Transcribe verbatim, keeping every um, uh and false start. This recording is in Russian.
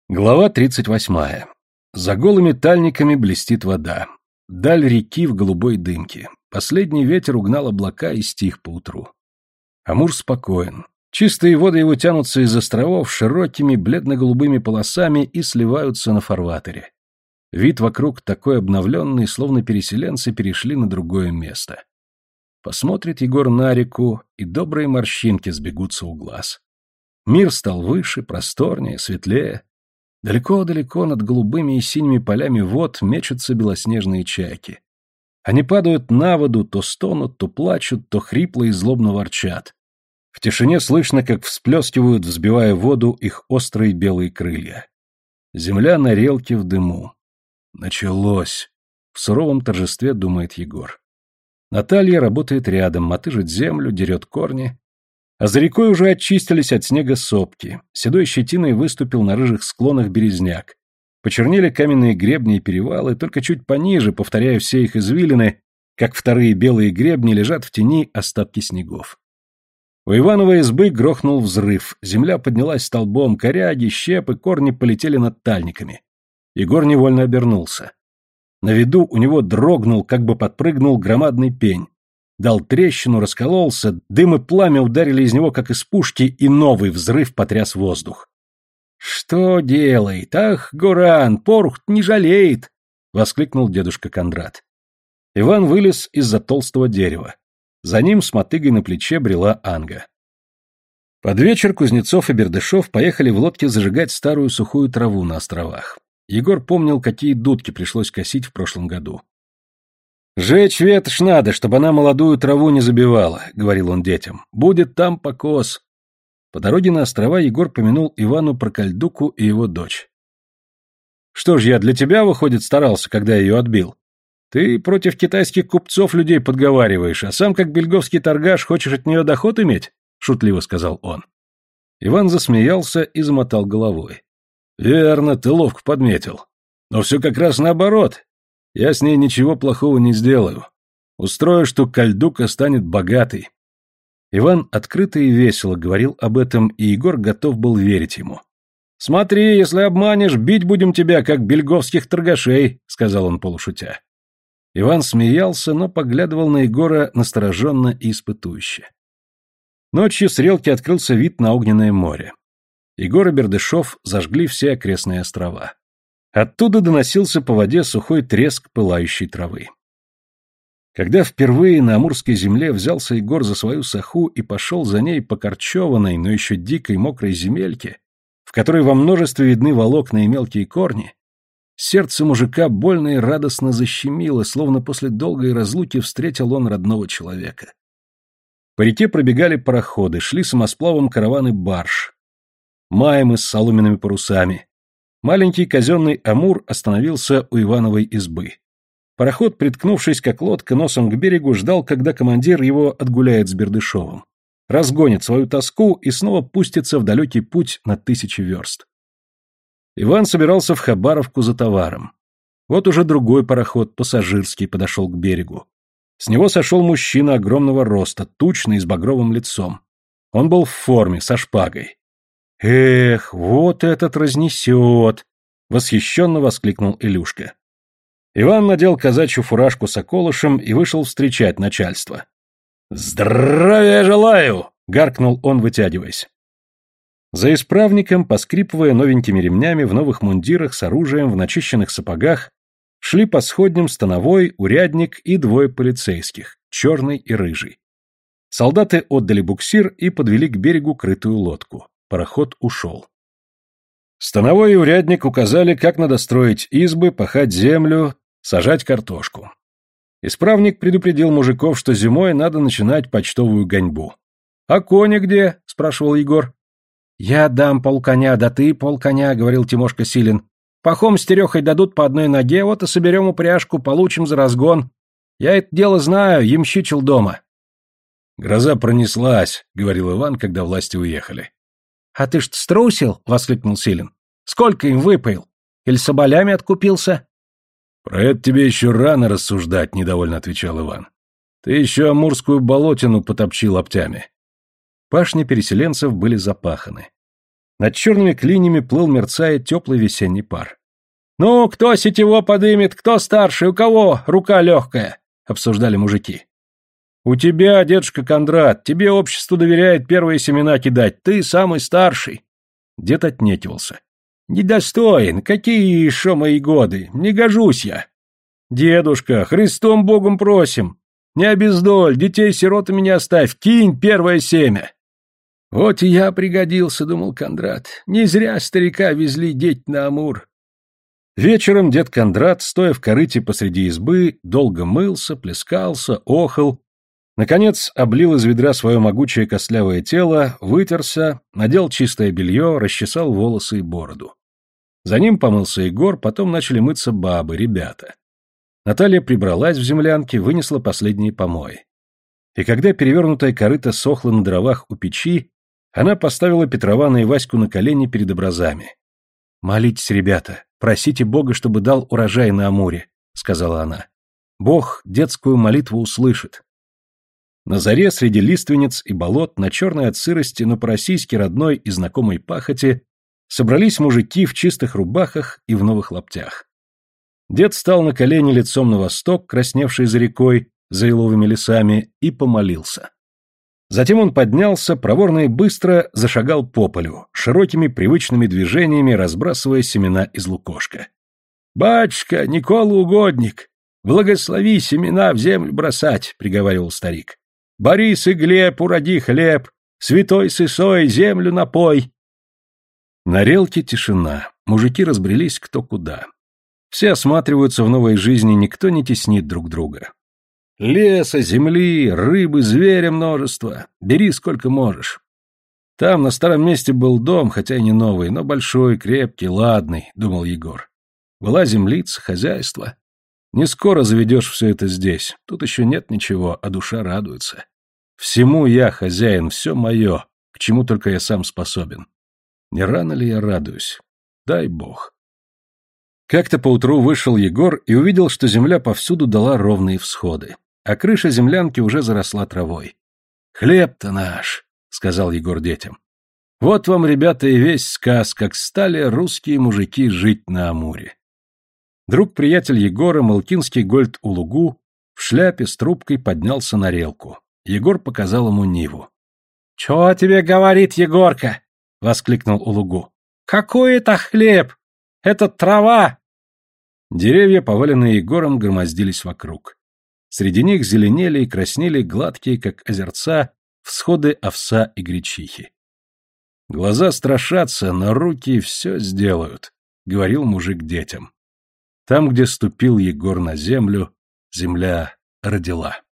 Глава тридцать восьмая. За голыми тальниками блестит вода. Даль реки в голубой дымке. Последний ветер угнал облака и стих поутру. Амур спокоен. Чистые воды его тянутся из островов широкими бледно-голубыми полосами и сливаются на фарватере. Вид вокруг такой обновленный, словно переселенцы перешли на другое место. Посмотрит Егор на реку, и добрые морщинки сбегутся у глаз. Мир стал выше, просторнее, светлее. Далеко-далеко над голубыми и синими полями вод мечутся белоснежные чайки. Они падают на воду, то стонут, то плачут, то хрипло и злобно ворчат. В тишине слышно, как всплескивают, взбивая воду, их острые белые крылья. Земля на релке в дыму. Началось. В суровом торжестве думает Егор. Наталья работает рядом, мотыжит землю, дерет корни. А за рекой уже очистились от снега сопки, седой щетиной выступил на рыжих склонах березняк. Почернели каменные гребни и перевалы, только чуть пониже, повторяя все их извилины, как вторые белые гребни, лежат в тени остатки снегов. У Ивановой избы грохнул взрыв, земля поднялась столбом, коряги, щепы, корни полетели над тальниками. Егор невольно обернулся. На виду у него дрогнул, как бы подпрыгнул громадный пень. Дал трещину, раскололся, дым и пламя ударили из него, как из пушки, и новый взрыв потряс воздух. «Что делает? Ах, Гуран, порох не жалеет!» — воскликнул дедушка Кондрат. Иван вылез из-за толстого дерева. За ним с мотыгой на плече брела Анга. Под вечер Кузнецов и Бердышев поехали в лодке зажигать старую сухую траву на островах. Егор помнил, какие дудки пришлось косить в прошлом году. «Жечь ветошь надо, чтобы она молодую траву не забивала», — говорил он детям. «Будет там покос». По дороге на острова Егор помянул Ивану про Кальдуку и его дочь. «Что ж, я для тебя, выходит, старался, когда я ее отбил? Ты против китайских купцов людей подговариваешь, а сам, как бельговский торгаш, хочешь от нее доход иметь?» — шутливо сказал он. Иван засмеялся и замотал головой. «Верно, ты ловко подметил. Но все как раз наоборот. Я с ней ничего плохого не сделаю. Устрою, что Кальдука станет богатой». Иван открыто и весело говорил об этом, и Егор готов был верить ему. «Смотри, если обманешь, бить будем тебя, как бельговских торгашей», — сказал он полушутя. Иван смеялся, но поглядывал на Егора настороженно и испытующе. Ночью с релки открылся вид на огненное море. Егор и Бердышев зажгли все окрестные острова. Оттуда доносился по воде сухой треск пылающей травы. Когда впервые на амурской земле взялся Егор за свою саху и пошел за ней по корчеванной, но еще дикой мокрой земельке, в которой во множестве видны волокна и мелкие корни, сердце мужика больно и радостно защемило, словно после долгой разлуки встретил он родного человека. По реке пробегали пароходы, шли самосплавом караваны барж, маемы с соломенными парусами. Маленький казенный Амур остановился у Ивановой избы. Пароход, приткнувшись как лодка носом к берегу, ждал, когда командир его отгуляет с Бердышевым, разгонит свою тоску и снова пустится в далекий путь на тысячи верст. Иван собирался в Хабаровку за товаром. Вот уже другой пароход, пассажирский, подошел к берегу. С него сошел мужчина огромного роста, тучный, с багровым лицом. Он был в форме, со шпагой. «Эх, вот этот разнесет!» — восхищенно воскликнул Илюшка. Иван надел казачью фуражку с околышем и вышел встречать начальство. «Здравия желаю!» — гаркнул он, вытягиваясь. За исправником, поскрипывая новенькими ремнями, в новых мундирах с оружием, в начищенных сапогах, шли по сходням становой, урядник и двое полицейских, черный и рыжий. Солдаты отдали буксир и подвели к берегу крытую лодку. Пароход ушел. Становой и урядник указали, как надо строить избы, пахать землю, сажать картошку. Исправник предупредил мужиков, что зимой надо начинать почтовую гоньбу. «А кони где?» — спрашивал Егор. «Я дам полконя, да ты полконя», — говорил Тимошка Силин. «Пахом с Терехой дадут по одной ноге, вот и соберем упряжку, получим за разгон. Я это дело знаю, ямщичил дома». «Гроза пронеслась», — говорил Иван, когда власти уехали. «А ты ж струсил?» — воскликнул Силин. «Сколько им выпоил? Или соболями откупился?» «Про это тебе еще рано рассуждать», — недовольно отвечал Иван. «Ты еще амурскую болотину потопчи лаптями». Пашни переселенцев были запаханы. Над черными клинями плыл, мерцая, теплый весенний пар. «Ну, кто сетево подымет, кто старший, у кого рука легкая?» — обсуждали мужики. «У тебя, дедушка Кондрат, тебе общество доверяет первые семена кидать, ты самый старший». Дед отнекивался. «Недостоин, какие еще мои годы, не гожусь я». «Дедушка, Христом Богом просим, не обездоль, детей-сиротами не оставь, кинь первое семя». «Вот и я пригодился», — думал Кондрат, — «не зря старика везли деть на Амур». Вечером дед Кондрат, стоя в корыте посреди избы, долго мылся, плескался, охал, наконец облил из ведра свое могучее костлявое тело, вытерся, надел чистое белье, расчесал волосы и бороду. За ним помылся Егор, потом начали мыться бабы, ребята. Наталья прибралась в землянке, вынесла последние помои. И когда перевернутая корыта сохла на дровах у печи, она поставила Петрована и Ваську на колени перед образами. «Молитесь, ребята, просите Бога, чтобы дал урожай на Амуре», — сказала она. «Бог детскую молитву услышит». На заре среди лиственниц и болот, на черной от сырости, но по-российски родной и знакомой пахоте, собрались мужики в чистых рубахах и в новых лаптях. Дед стал на колени лицом на восток, красневший за рекой, за еловыми лесами, и помолился. Затем он поднялся, проворно и быстро зашагал по полю, широкими привычными движениями разбрасывая семена из лукошка. «Батюшка, Никола угодник, благослови семена в землю бросать», — приговаривал старик. «Борис и Глеб, уроди хлеб, святой Сысой, землю напой». На релке тишина, мужики разбрелись кто куда. Все осматриваются в новой жизни, никто не теснит друг друга. Леса, земли, рыбы, зверя множество. Бери сколько можешь. Там, на старом месте, был дом, хотя и не новый, но большой, крепкий, ладный, — думал Егор. Была землица, хозяйство. Не скоро заведешь все это здесь. Тут еще нет ничего, а душа радуется. Всему я хозяин, все мое, к чему только я сам способен. Не рано ли я радуюсь? Дай Бог. Как-то поутру вышел Егор и увидел, что земля повсюду дала ровные всходы, а крыша землянки уже заросла травой. «Хлеб-то наш», — сказал Егор детям. «Вот вам, ребята, и весь сказ, как стали русские мужики жить на Амуре». Друг-приятель Егора, Малкинский Гольд Улугу, в шляпе с трубкой поднялся на релку. Егор показал ему Ниву. «Чего тебе говорит Егорка?» — воскликнул Улугу. «Какой это хлеб? Это трава!» Деревья, поваленные Егором, громоздились вокруг. Среди них зеленели и краснели гладкие, как озерца, всходы овса и гречихи. «Глаза страшатся, но руки все сделают», — говорил мужик детям. Там, где ступил Егор на землю, земля родила.